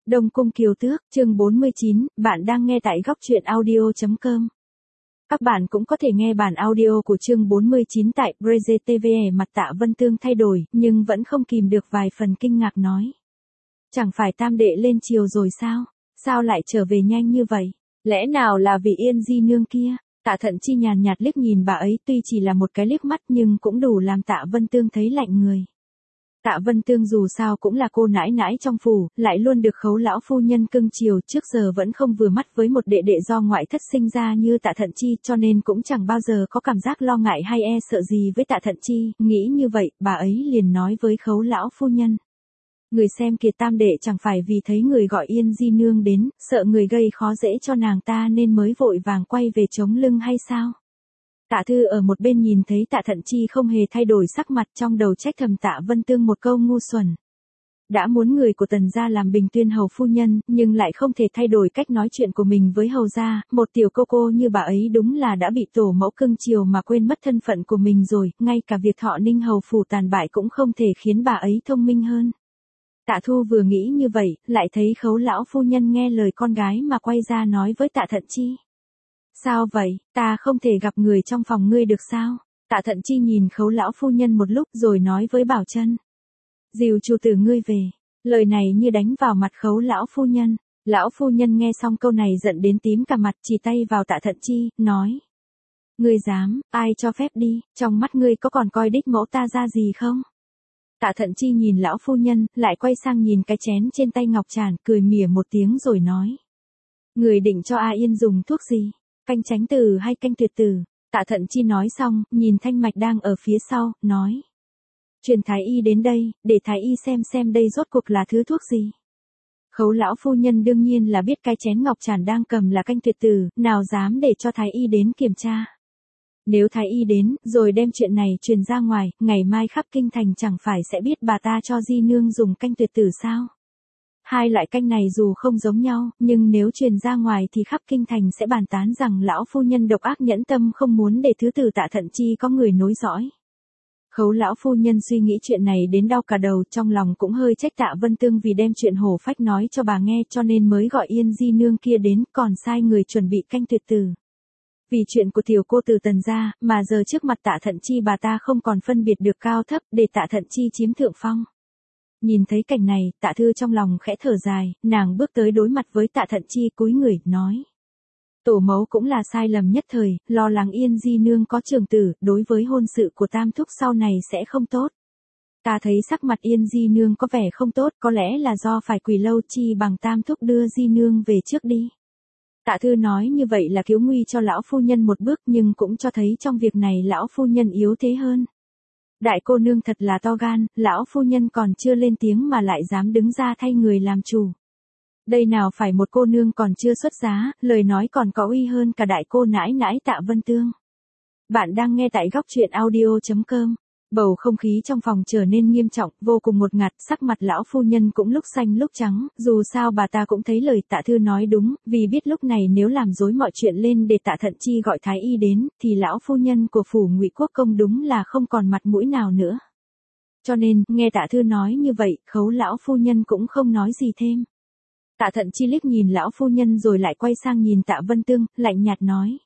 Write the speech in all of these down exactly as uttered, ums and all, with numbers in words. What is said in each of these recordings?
Đông Cung Kiều Tước, chương bốn mươi chín, bạn đang nghe tại góc truyện audio.com. Các bạn cũng có thể nghe bản audio của chương bốn mươi chín tại Breze ti vi. Mặt Tạ Vân Tương thay đổi, nhưng vẫn không kìm được vài phần kinh ngạc nói. Chẳng phải tam đệ lên chiều rồi sao? Sao lại trở về nhanh như vậy? Lẽ nào là vì Yên Di Nương kia? Tạ Thận Chi nhàn nhạt liếc nhìn bà ấy, tuy chỉ là một cái liếc mắt nhưng cũng đủ làm Tạ Vân Tương thấy lạnh người. Tạ Vân Tương dù sao cũng là cô nãi nãi trong phủ, lại luôn được Khấu lão phu nhân cưng chiều, trước giờ vẫn không vừa mắt với một đệ đệ do ngoại thất sinh ra như Tạ Thận Chi, cho nên cũng chẳng bao giờ có cảm giác lo ngại hay e sợ gì với Tạ Thận Chi. Nghĩ như vậy, bà ấy liền nói với Khấu lão phu nhân: người xem kìa, tam đệ chẳng phải vì thấy người gọi Yên Di Nương đến, sợ người gây khó dễ cho nàng ta nên mới vội vàng quay về chống lưng hay sao? Tạ Thư ở một bên nhìn thấy Tạ Thận Chi không hề thay đổi sắc mặt, trong đầu trách thầm Tạ Vân Tương một câu ngu xuẩn. Đã muốn người của Tần gia làm Bình Tuyên hầu phu nhân, nhưng lại không thể thay đổi cách nói chuyện của mình với hầu gia, một tiểu cô cô như bà ấy đúng là đã bị tổ mẫu cưng chiều mà quên mất thân phận của mình rồi, ngay cả việc Thọ Ninh hầu phủ tàn bại cũng không thể khiến bà ấy thông minh hơn. Tạ Thu vừa nghĩ như vậy, lại thấy Khấu lão phu nhân nghe lời con gái mà quay ra nói với Tạ Thận Chi: sao vậy, ta không thể gặp người trong phòng ngươi được sao? Tạ Thận Chi nhìn Khấu lão phu nhân một lúc rồi nói với Bảo Chân: dìu chủ tử ngươi về. Lời này như đánh vào mặt Khấu lão phu nhân. Lão phu nhân nghe xong câu này giận đến tím cả mặt, chỉ tay vào Tạ Thận Chi, nói: ngươi dám, ai cho phép đi, trong mắt ngươi có còn coi đích mẫu ta ra gì không? Tạ Thận Chi nhìn lão phu nhân, lại quay sang nhìn cái chén trên tay ngọc tràn, cười mỉa một tiếng rồi nói: người định cho A Yên dùng thuốc gì? Canh tránh tử hay canh tuyệt tử? Tạ Thận Chi nói xong, nhìn Thanh Mạch đang ở phía sau, nói: truyền thái y đến đây, để thái y xem xem đây rốt cuộc là thứ thuốc gì. Khấu lão phu nhân đương nhiên là biết cái chén ngọc tràn đang cầm là canh tuyệt tử, nào dám để cho thái y đến kiểm tra. Nếu thái y đến, rồi đem chuyện này truyền ra ngoài, ngày mai khắp kinh thành chẳng phải sẽ biết bà ta cho Di Nương dùng canh tuyệt tử sao? Hai loại canh này dù không giống nhau, nhưng nếu truyền ra ngoài thì khắp kinh thành sẽ bàn tán rằng lão phu nhân độc ác nhẫn tâm không muốn để thứ tử Tạ Thận Chi có người nối dõi. Khấu lão phu nhân suy nghĩ chuyện này đến đau cả đầu, trong lòng cũng hơi trách Tạ Vân Tương vì đem chuyện hổ phách nói cho bà nghe, cho nên mới gọi Yên Di Nương kia đến, còn sai người chuẩn bị canh tuyệt tử. Vì chuyện của tiểu cô từ Tần gia, mà giờ trước mặt Tạ Thận Chi bà ta không còn phân biệt được cao thấp, để Tạ Thận Chi chiếm thượng phong. Nhìn thấy cảnh này, Tạ Thư trong lòng khẽ thở dài, nàng bước tới đối mặt với Tạ Thận Chi, cúi người, nói: tổ mẫu cũng là sai lầm nhất thời, lo lắng Yên Di Nương có trưởng tử, đối với hôn sự của Tam Thúc sau này sẽ không tốt. Ta thấy sắc mặt Yên Di Nương có vẻ không tốt, có lẽ là do phải quỳ lâu, chi bằng Tam Thúc đưa Di Nương về trước đi. Tạ Thư nói như vậy là cứu nguy cho lão phu nhân một bước, nhưng cũng cho thấy trong việc này lão phu nhân yếu thế hơn. Đại cô nương thật là to gan, lão phu nhân còn chưa lên tiếng mà lại dám đứng ra thay người làm chủ. Đây nào phải một cô nương còn chưa xuất giá, lời nói còn có uy hơn cả đại cô nãi nãi Tạ Vân Tương. Bạn đang nghe tại góc truyện audio.com. Bầu không khí trong phòng trở nên nghiêm trọng, vô cùng ngột ngạt, sắc mặt lão phu nhân cũng lúc xanh lúc trắng, dù sao bà ta cũng thấy lời Tạ Thư nói đúng, vì biết lúc này nếu làm rối mọi chuyện lên để Tạ Thận Chi gọi thái y đến, thì lão phu nhân của phủ Ngụy Quốc công đúng là không còn mặt mũi nào nữa. Cho nên, nghe Tạ Thư nói như vậy, Khấu lão phu nhân cũng không nói gì thêm. Tạ Thận Chi liếc nhìn lão phu nhân rồi lại quay sang nhìn Tạ Vân Tương, lạnh nhạt nói: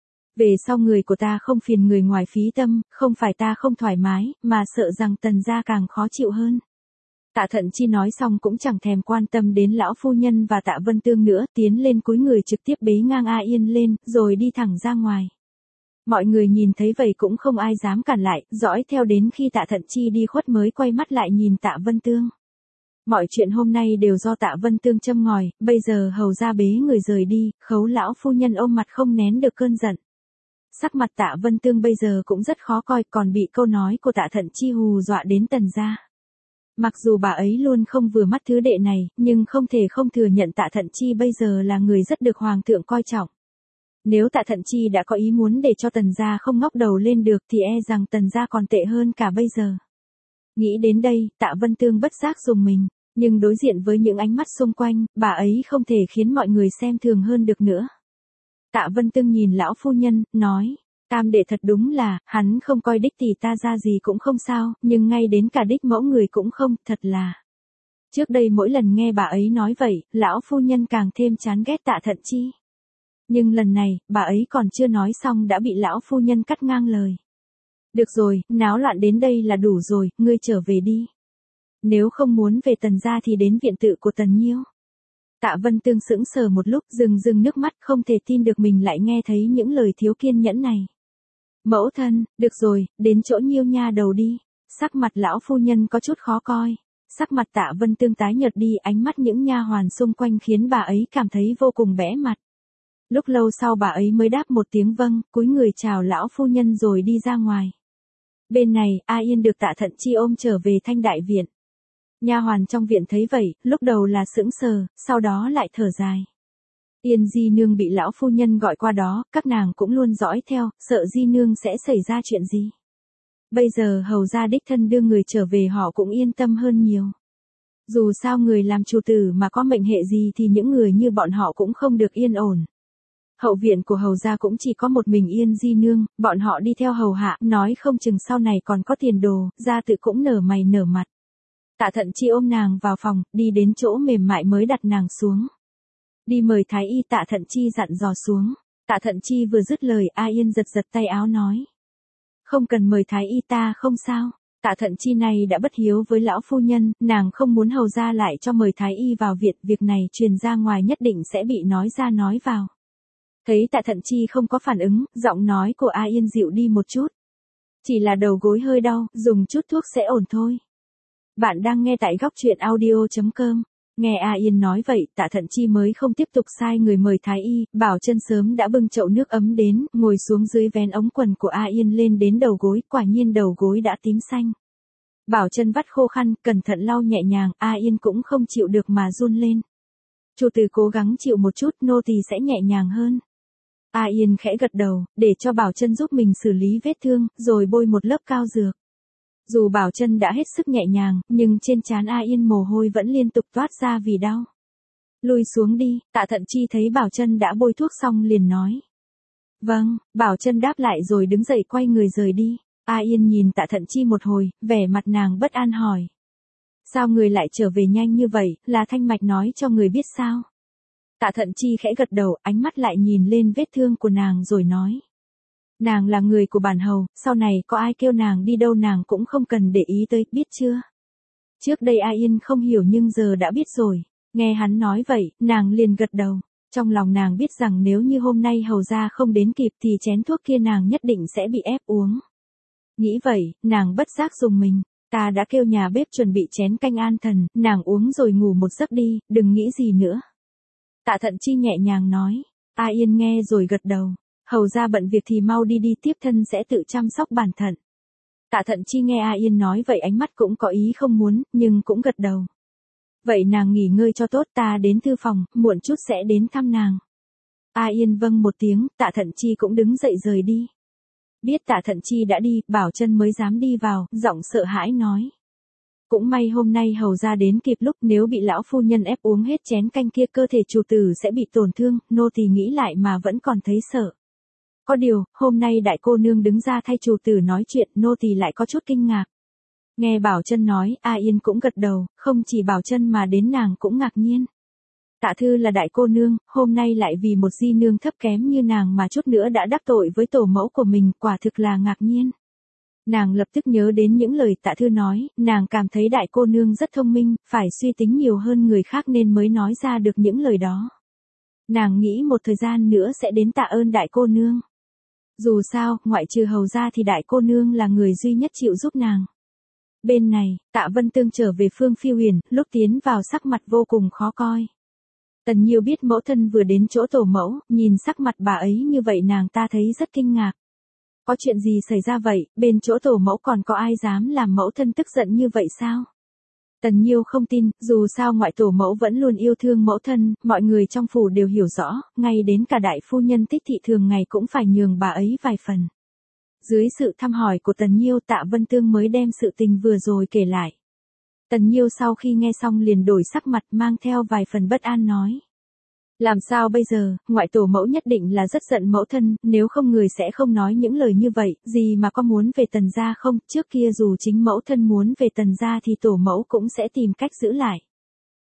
về sau người của ta không phiền người ngoài phí tâm, không phải ta không thoải mái, mà sợ rằng Tần gia càng khó chịu hơn. Tạ Thận Chi nói xong cũng chẳng thèm quan tâm đến lão phu nhân và Tạ Vân Tương nữa, tiến lên cúi người trực tiếp bế ngang A Yên lên, rồi đi thẳng ra ngoài. Mọi người nhìn thấy vậy cũng không ai dám cản lại, dõi theo đến khi Tạ Thận Chi đi khuất mới quay mắt lại nhìn Tạ Vân Tương. Mọi chuyện hôm nay đều do Tạ Vân Tương châm ngòi, bây giờ hầu ra bế người rời đi, Khấu lão phu nhân ôm mặt không nén được cơn giận. Sắc mặt Tạ Vân Tương bây giờ cũng rất khó coi, còn bị câu nói của Tạ Thận Chi hù dọa đến Tần gia. Mặc dù bà ấy luôn không vừa mắt thứ đệ này, nhưng không thể không thừa nhận Tạ Thận Chi bây giờ là người rất được hoàng thượng coi trọng. Nếu Tạ Thận Chi đã có ý muốn để cho Tần gia không ngóc đầu lên được thì e rằng Tần gia còn tệ hơn cả bây giờ. Nghĩ đến đây, Tạ Vân Tương bất giác rùng mình, nhưng đối diện với những ánh mắt xung quanh, bà ấy không thể khiến mọi người xem thường hơn được nữa. Tạ Vân Tương nhìn lão phu nhân, nói: tam đệ thật đúng là, hắn không coi đích tỷ ta ra gì cũng không sao, nhưng ngay đến cả đích mẫu người cũng không, thật là. Trước đây mỗi lần nghe bà ấy nói vậy, lão phu nhân càng thêm chán ghét Tạ Thận Chi. Nhưng lần này, bà ấy còn chưa nói xong đã bị lão phu nhân cắt ngang lời. Được rồi, náo loạn đến đây là đủ rồi, ngươi trở về đi. Nếu không muốn về Tần gia thì đến viện tự của Tần Nhiêu. Tạ Vân Tương sững sờ một lúc, rưng rưng nước mắt, không thể tin được mình lại nghe thấy những lời thiếu kiên nhẫn này. Mẫu thân, được rồi, đến chỗ Nhiêu nha đầu đi. Sắc mặt lão phu nhân có chút khó coi. Sắc mặt Tạ Vân Tương tái nhợt đi, ánh mắt những nha hoàn xung quanh khiến bà ấy cảm thấy vô cùng bẽ mặt. Lúc lâu sau bà ấy mới đáp một tiếng vâng, cúi người chào lão phu nhân rồi đi ra ngoài. Bên này, A Yên được Tạ Thận Chi ôm trở về Thanh Đại Viện. Nha hoàn trong viện thấy vậy, lúc đầu là sững sờ, sau đó lại thở dài. Yên Di Nương bị lão phu nhân gọi qua đó, các nàng cũng luôn dõi theo, sợ Di Nương sẽ xảy ra chuyện gì. Bây giờ hầu gia đích thân đưa người trở về họ cũng yên tâm hơn nhiều. Dù sao người làm chủ tử mà có mệnh hệ gì thì những người như bọn họ cũng không được yên ổn. Hậu viện của hầu gia cũng chỉ có một mình Yên Di Nương, bọn họ đi theo hầu hạ, nói không chừng sau này còn có tiền đồ, gia tự cũng nở mày nở mặt. Tạ Thận Chi ôm nàng vào phòng, đi đến chỗ mềm mại mới đặt nàng xuống. Đi mời thái y, Tạ Thận Chi dặn dò xuống. Tạ Thận Chi vừa dứt lời, A Yên giật giật tay áo nói. Không cần mời thái y, ta không sao. Tạ Thận Chi này đã bất hiếu với lão phu nhân, nàng không muốn hầu gia lại cho mời thái y vào viện, việc này truyền ra ngoài nhất định sẽ bị nói ra nói vào. Thấy Tạ Thận Chi không có phản ứng, giọng nói của A Yên dịu đi một chút. Chỉ là đầu gối hơi đau, dùng chút thuốc sẽ ổn thôi. Bạn đang nghe tại góc truyện audio chấm com. Nghe A Yên nói vậy, Tạ Thận Chi mới không tiếp tục sai người mời thái y, Bảo Chân sớm đã bưng chậu nước ấm đến, ngồi xuống dưới vén ống quần của A Yên lên đến đầu gối, quả nhiên đầu gối đã tím xanh. Bảo Chân vắt khô khăn, cẩn thận lau nhẹ nhàng, A Yên cũng không chịu được mà run lên. Chủ tử cố gắng chịu một chút, nô tỳ sẽ nhẹ nhàng hơn. A Yên khẽ gật đầu, để cho Bảo Chân giúp mình xử lý vết thương, rồi bôi một lớp cao dược. Dù Bảo Chân đã hết sức nhẹ nhàng, nhưng trên trán A Yên mồ hôi vẫn liên tục toát ra vì đau. Lùi xuống đi, Tạ Thận Chi thấy Bảo Chân đã bôi thuốc xong liền nói. Vâng, Bảo Chân đáp lại rồi đứng dậy quay người rời đi. A Yên nhìn Tạ Thận Chi một hồi, vẻ mặt nàng bất an hỏi. Sao người lại trở về nhanh như vậy, là Thanh Mạch nói cho người biết sao? Tạ Thận Chi khẽ gật đầu, ánh mắt lại nhìn lên vết thương của nàng rồi nói. Nàng là người của bản hầu, sau này có ai kêu nàng đi đâu nàng cũng không cần để ý tới, biết chưa? Trước đây A Yên không hiểu nhưng giờ đã biết rồi. Nghe hắn nói vậy, nàng liền gật đầu. Trong lòng nàng biết rằng nếu như hôm nay hầu gia không đến kịp thì chén thuốc kia nàng nhất định sẽ bị ép uống. Nghĩ vậy, nàng bất giác dùng mình. Ta đã kêu nhà bếp chuẩn bị chén canh an thần, nàng uống rồi ngủ một giấc đi, đừng nghĩ gì nữa. Tạ Thận Chi nhẹ nhàng nói. A Yên nghe rồi gật đầu. Hầu ra bận việc thì mau đi đi, tiếp thân sẽ tự chăm sóc bản thận. Tạ Thận Chi nghe A Yên nói vậy ánh mắt cũng có ý không muốn, nhưng cũng gật đầu. Vậy nàng nghỉ ngơi cho tốt, ta đến thư phòng, muộn chút sẽ đến thăm nàng. A Yên vâng một tiếng, Tạ Thận Chi cũng đứng dậy rời đi. Biết Tạ Thận Chi đã đi, Bảo Chân mới dám đi vào, giọng sợ hãi nói. Cũng may hôm nay hầu ra đến kịp lúc, nếu bị lão phu nhân ép uống hết chén canh kia cơ thể chủ tử sẽ bị tổn thương, nô tỳ nghĩ lại mà vẫn còn thấy sợ. Có điều, hôm nay đại cô nương đứng ra thay chủ tử nói chuyện, nô tỳ lại có chút kinh ngạc. Nghe Bảo Chân nói, A Yên cũng gật đầu, không chỉ Bảo Chân mà đến nàng cũng ngạc nhiên. Tạ Thư là đại cô nương, hôm nay lại vì một di nương thấp kém như nàng mà chút nữa đã đắc tội với tổ mẫu của mình, quả thực là ngạc nhiên. Nàng lập tức nhớ đến những lời Tạ Thư nói, nàng cảm thấy đại cô nương rất thông minh, phải suy tính nhiều hơn người khác nên mới nói ra được những lời đó. Nàng nghĩ một thời gian nữa sẽ đến tạ ơn đại cô nương. Dù sao, ngoại trừ hầu ra thì đại cô nương là người duy nhất chịu giúp nàng. Bên này, Tạ Vân Tương trở về Phương Phi Huyền, lúc tiến vào sắc mặt vô cùng khó coi. Tần Nhiêu biết mẫu thân vừa đến chỗ tổ mẫu, nhìn sắc mặt bà ấy như vậy nàng ta thấy rất kinh ngạc. Có chuyện gì xảy ra vậy, bên chỗ tổ mẫu còn có ai dám làm mẫu thân tức giận như vậy sao? Tần Nhiêu không tin, dù sao ngoại tổ mẫu vẫn luôn yêu thương mẫu thân, mọi người trong phủ đều hiểu rõ, ngay đến cả đại phu nhân Tích Thị thường ngày cũng phải nhường bà ấy vài phần. Dưới sự thăm hỏi của Tần Nhiêu, Tạ Vân Tương mới đem sự tình vừa rồi kể lại. Tần Nhiêu sau khi nghe xong liền đổi sắc mặt mang theo vài phần bất an nói. Làm sao bây giờ, ngoại tổ mẫu nhất định là rất giận mẫu thân, nếu không người sẽ không nói những lời như vậy, gì mà có muốn về Tần gia không, trước kia dù chính mẫu thân muốn về Tần gia thì tổ mẫu cũng sẽ tìm cách giữ lại.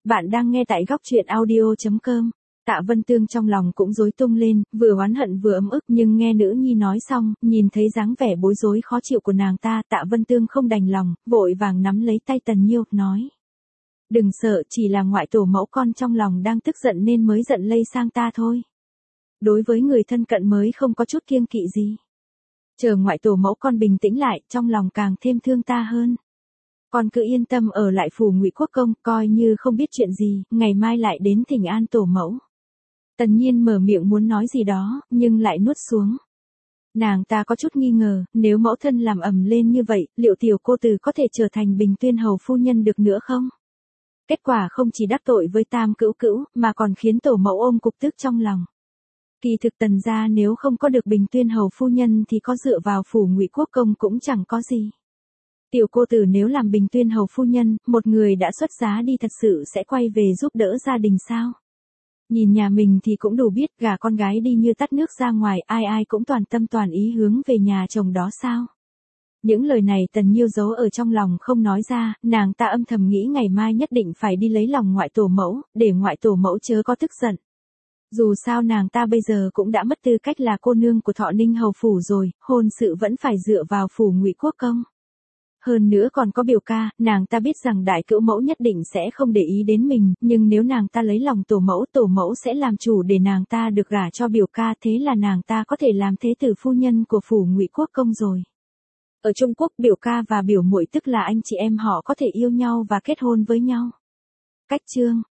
Bạn đang nghe tại góc truyện audio chấm com. Tạ Vân Tương trong lòng cũng rối tung lên, vừa oán hận vừa ấm ức, nhưng nghe nữ nhi nói xong, nhìn thấy dáng vẻ bối rối khó chịu của nàng ta, Tạ Vân Tương không đành lòng, vội vàng nắm lấy tay Tần Nhiêu, nói. Đừng sợ, chỉ là ngoại tổ mẫu con trong lòng đang tức giận nên mới giận lây sang ta thôi. Đối với người thân cận mới không có chút kiêng kỵ gì. Chờ ngoại tổ mẫu con bình tĩnh lại, trong lòng càng thêm thương ta hơn. Con cứ yên tâm ở lại phủ Ngụy Quốc công, coi như không biết chuyện gì, ngày mai lại đến thỉnh an tổ mẫu. Tần Nhiên mở miệng muốn nói gì đó, nhưng lại nuốt xuống. Nàng ta có chút nghi ngờ, nếu mẫu thân làm ầm lên như vậy, liệu tiểu cô tử có thể trở thành Bình Tuyên hầu phu nhân được nữa không? Kết quả không chỉ đắc tội với Tam Cữu Cữu, mà còn khiến tổ mẫu ôm cục tức trong lòng. Kỳ thực Tần gia nếu không có được Bình Tuyên hầu phu nhân thì có dựa vào phủ Ngụy Quốc công cũng chẳng có gì. Tiểu cô tử nếu làm Bình Tuyên hầu phu nhân, một người đã xuất giá đi thật sự sẽ quay về giúp đỡ gia đình sao? Nhìn nhà mình thì cũng đủ biết, gả con gái đi như tắt nước ra ngoài, ai ai cũng toàn tâm toàn ý hướng về nhà chồng đó sao? Những lời này Tần Nhiêu giấu ở trong lòng không nói ra, nàng ta âm thầm nghĩ ngày mai nhất định phải đi lấy lòng ngoại tổ mẫu, để ngoại tổ mẫu chớ có tức giận. Dù sao nàng ta bây giờ cũng đã mất tư cách là cô nương của Thọ Ninh hầu phủ rồi, hôn sự vẫn phải dựa vào phủ Ngụy Quốc công. Hơn nữa còn có biểu ca, nàng ta biết rằng đại cữu mẫu nhất định sẽ không để ý đến mình, nhưng nếu nàng ta lấy lòng tổ mẫu, tổ mẫu sẽ làm chủ để nàng ta được gả cho biểu ca, thế là nàng ta có thể làm thế tử phu nhân của phủ Ngụy Quốc công rồi. Ở Trung Quốc, biểu ca và biểu muội tức là anh chị em họ có thể yêu nhau và kết hôn với nhau. Cách chương